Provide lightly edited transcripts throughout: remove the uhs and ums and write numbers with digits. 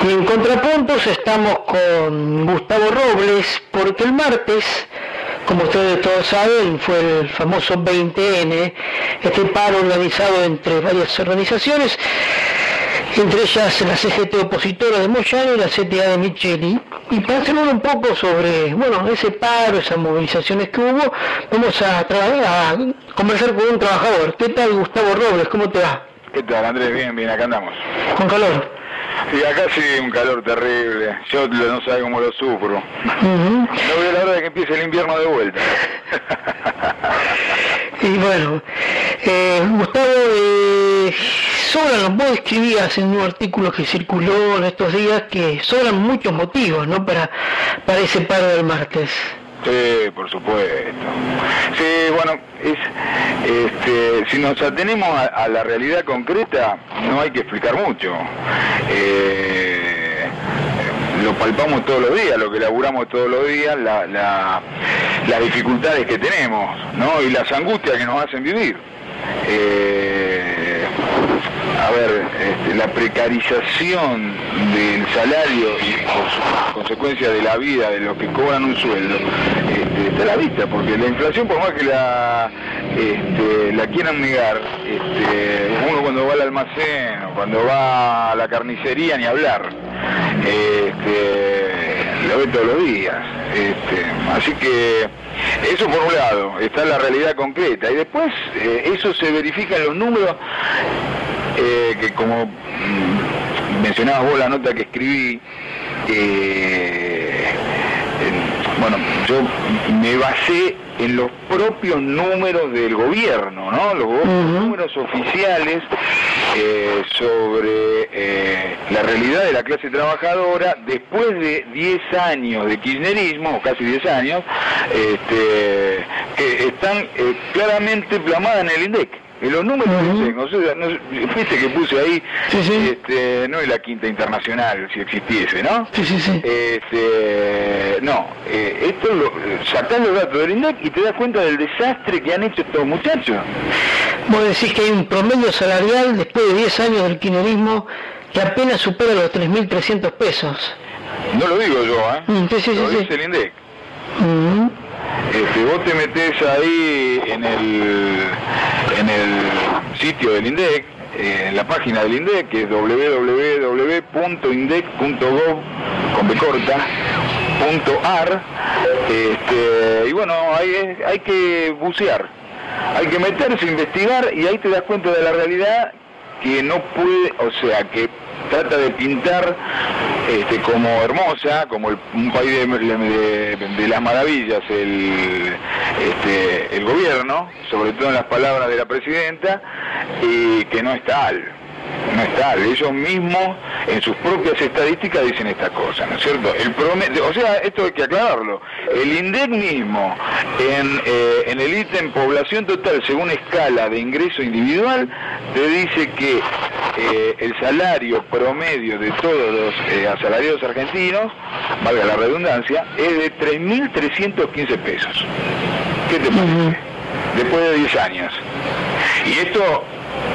Y en contrapuntos estamos con Gustavo Robles, porque el martes, como ustedes todos saben, fue el famoso 20N, este paro organizado entre varias organizaciones, entre ellas la CGT opositora de Moyano y la CTA de Micheli. Y para hablar un poco sobre, bueno, ese paro, esas movilizaciones que hubo, vamos a conversar con un trabajador. ¿Qué tal, Gustavo Robles? ¿Cómo te va? ¿Qué tal, Andrés? Bien, acá andamos. ¿Con calor? Sí, acá sí, un calor terrible. Yo no sé cómo lo sufro. No veo la hora de que empiece el invierno de vuelta. Y bueno, Gustavo, vos escribías en un artículo que circuló en estos días que sobran muchos motivos, ¿no?, para ese paro del martes. Sí, por supuesto. Sí, bueno, si nos atenemos a la realidad concreta, no hay que explicar mucho. Lo palpamos todos los días, lo que laburamos todos los días, las dificultades que tenemos, ¿no?, y las angustias que nos hacen vivir. La precarización del salario y por consecuencia de la vida de los que cobran un sueldo está a la vista, porque la inflación, por más que la quieran negar, uno cuando va al almacén o cuando va a la carnicería, ni hablar, lo ve todos los días. Así que eso por un lado, está la realidad concreta, y después eso se verifica en los números, que como mencionabas vos la nota que escribí, bueno, yo me basé en los propios números del gobierno, ¿no?, los números oficiales sobre la realidad de la clase trabajadora después de 10 años de kirchnerismo, o casi 10 años, que están claramente plasmadas en el INDEC. En los números viste que puse ahí, sí. No es la Quinta Internacional, si existiese, ¿no? Sí. Sacás los datos del INDEC y te das cuenta del desastre que han hecho estos muchachos. Vos decís que hay un promedio salarial después de 10 años del kirchnerismo que apenas supera los 3.300 pesos. No lo digo yo, lo dice el INDEC. Vos te metés ahí en el sitio del INDEC, en la página del INDEC, que es www.indec.gov.ar, y bueno, hay que bucear, hay que meterse, investigar, y ahí te das cuenta de la realidad que no puede, o sea, que trata de pintar como hermosa, como un país de las maravillas, el gobierno, sobre todo en las palabras de la presidenta, y que no es tal. Ellos mismos en sus propias estadísticas dicen esta cosa, ¿no es cierto? El promedio, o sea, esto hay que aclararlo. El INDEC mismo, en el ítem población total según escala de ingreso individual, te dice que el salario promedio de todos los asalariados argentinos, valga la redundancia, es de 3.315 pesos. ¿Qué te parece? Después de 10 años. Y esto,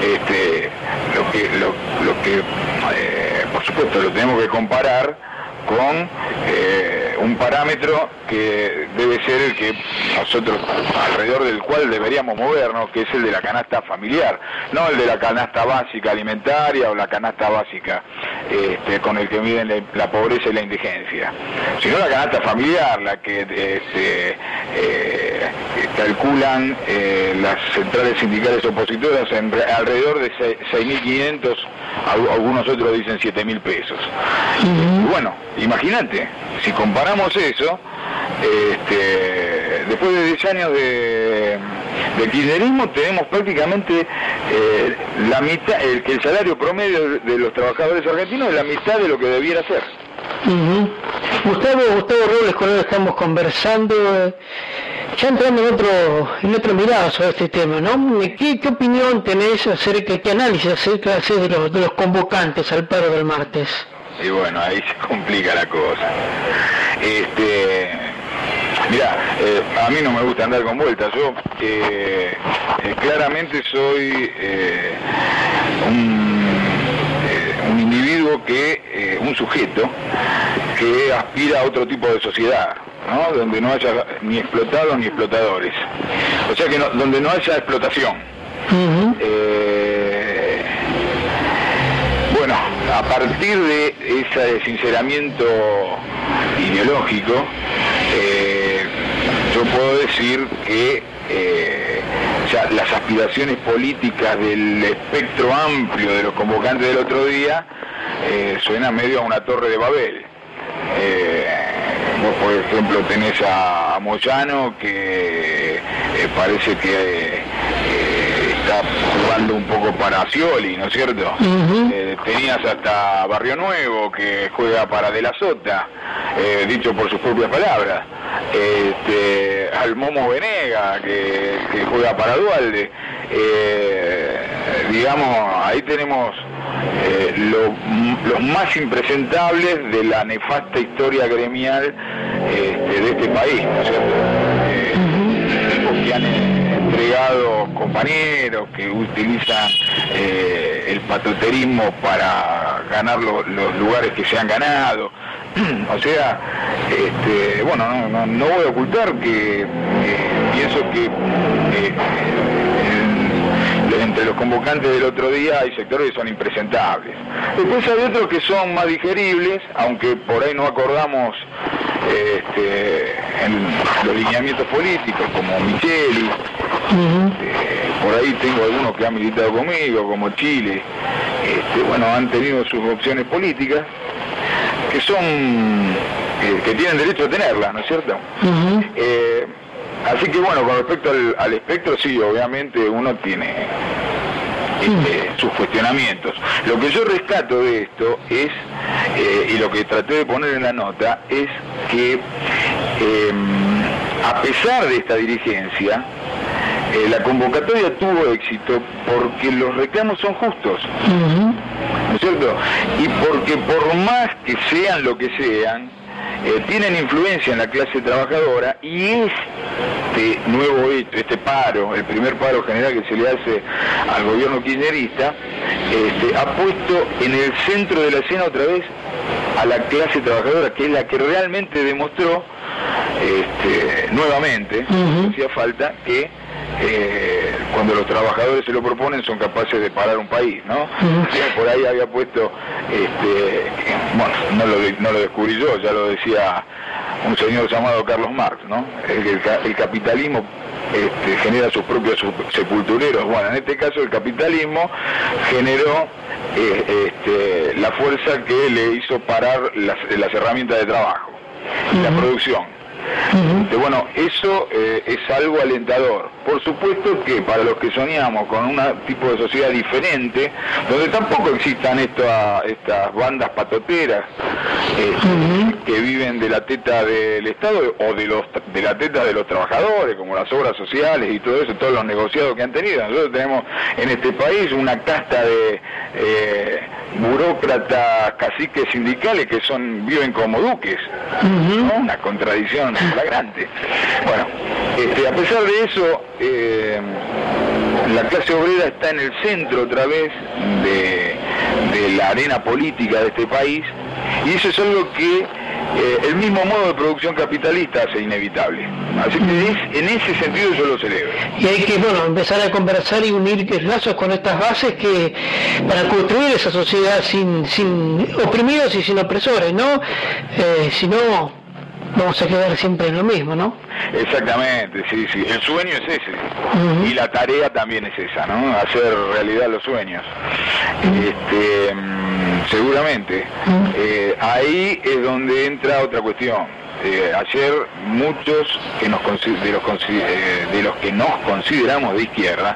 lo que por supuesto lo tenemos que comparar con un parámetro que debe ser el que nosotros, alrededor del cual deberíamos movernos, que es el de la canasta familiar, no el de la canasta básica alimentaria o la canasta básica con el que miden la pobreza y la indigencia, sino la canasta familiar, la que calculan las centrales sindicales opositoras en alrededor de 6.500, algunos otros dicen 7.000 pesos. Bueno, imagínate, si comparamos eso, después de 10 años de kirchnerismo, tenemos prácticamente la mitad, que el salario promedio de los trabajadores argentinos es la mitad de lo que debiera ser. Gustavo Robles, con él estamos conversando, ya entrando en otro mirado sobre este tema, ¿no? ¿Qué opinión tenés acerca, qué análisis acerca de los convocantes al paro del martes? Y bueno, ahí se complica la cosa. Mirá, a mí no me gusta andar con vueltas. Yo claramente soy un individuo digo que un sujeto que aspira a otro tipo de sociedad, ¿no? Donde no haya ni explotados ni explotadores, o sea que donde no haya explotación. Bueno, a partir de ese sinceramiento ideológico, yo puedo decir que ya las aspiraciones políticas del espectro amplio de los convocantes del otro día suena medio a una torre de Babel. Vos, por ejemplo, tenés a Moyano, que parece que está jugando un poco para Scioli, ¿no es cierto? Tenías hasta Barrio Nuevo, que juega para De la Sota, dicho por sus propias palabras. Al Momo Venega, que juega para Duhalde. Digamos, ahí tenemos los más impresentables de la nefasta historia gremial de este país, ¿no es cierto? Que han entregado compañeros, que utilizan el patoterismo para ganar los lugares que se han ganado. O sea, bueno, no voy a ocultar que pienso que entre los convocantes del otro día hay sectores que son impresentables. Después hay otros que son más digeribles, aunque por ahí no acordamos en los lineamientos políticos, como Micheli. Por ahí tengo algunos que han militado conmigo, como Chile. Bueno, han tenido sus opciones políticas, que son que tienen derecho a tenerlas, ¿no es cierto? Así que bueno, con respecto al espectro, sí, obviamente uno tiene sus cuestionamientos. Lo que yo rescato de esto es, y lo que traté de poner en la nota, es que a pesar de esta dirigencia, la convocatoria tuvo éxito porque los reclamos son justos, ¿no es cierto? Y porque por más que sean lo que sean, tienen influencia en la clase trabajadora, y este nuevo hecho, este paro, el primer paro general que se le hace al gobierno kirchnerista, ha puesto en el centro de la escena otra vez a la clase trabajadora, que es la que realmente demostró nuevamente, hacía falta, que cuando los trabajadores se lo proponen son capaces de parar un país, ¿no? Por ahí había puesto, bueno, no lo descubrí yo, ya lo decía un señor llamado Carlos Marx, ¿no? El capitalismo genera sus propios sepultureros. Bueno, en este caso el capitalismo generó la fuerza que le hizo parar las herramientas de trabajo, la producción. Bueno, eso es algo alentador. Por supuesto que para los que soñamos con un tipo de sociedad diferente, donde tampoco existan estas bandas patoteras que viven de la teta del Estado o de la teta de los trabajadores, como las obras sociales y todo eso, todos los negociados que han tenido. Nosotros tenemos en este país una casta de burócratas, caciques sindicales que viven como duques, ¿no? Una contradicción flagrante. Bueno, a pesar de eso, la clase obrera está en el centro otra vez de la arena política de este país, y eso es algo que el mismo modo de producción capitalista hace inevitable. Así que en ese sentido yo lo celebro. Y hay que, bueno, empezar a conversar y unir lazos con estas bases que para construir esa sociedad sin oprimidos y sin opresores, ¿no? Si no, vamos a quedar siempre en lo mismo, ¿no? Exactamente, sí. El sueño es ese. Y la tarea también es esa, ¿no? Hacer realidad los sueños. Seguramente. Ahí es donde entra otra cuestión. Ayer muchos de los que nos consideramos de izquierda,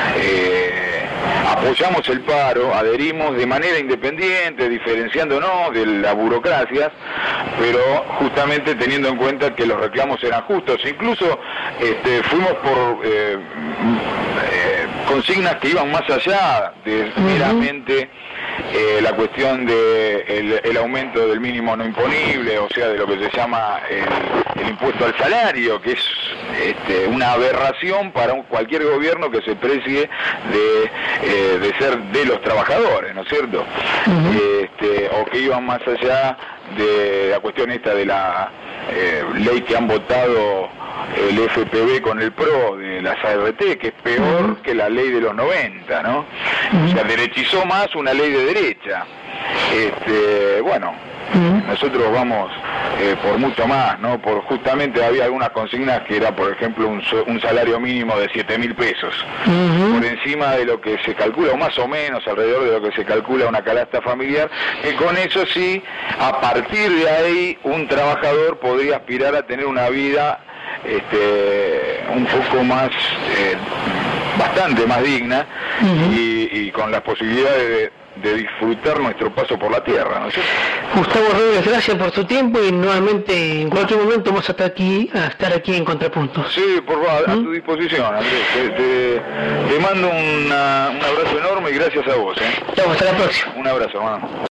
apoyamos el paro, adherimos de manera independiente, diferenciándonos de las burocracias, pero justamente teniendo en cuenta que los reclamos eran justos. Incluso fuimos por consignas que iban más allá de meramente la cuestión de el aumento del mínimo no imponible, o sea, de lo que se llama el impuesto al salario, que es una aberración para cualquier gobierno que se precie de ser de los trabajadores, ¿no es cierto? O que iban más allá de la cuestión esta de la ley que han votado el FPV con el PRO de las ART, que es peor que la ley de los 90, ¿no? O sea, derechizó más una ley de derecha. Bueno, nosotros vamos por mucho más, ¿no? Por justamente había algunas consignas que era, por ejemplo, un salario mínimo de 7.000 pesos, por encima de lo que se calcula, o más o menos alrededor de lo que se calcula una canasta familiar, que con eso sí, a partir de ahí, un trabajador podría aspirar a tener una vida un poco más, bastante más digna, y con las posibilidades de disfrutar nuestro paso por la tierra, ¿no es cierto? Gustavo Robles, gracias por tu tiempo y nuevamente en cualquier momento vamos a estar aquí en Contrapunto. Sí, por favor, a tu disposición, Andrés. Te mando un abrazo enorme y gracias a vos. Hasta la próxima. Un abrazo, hermano.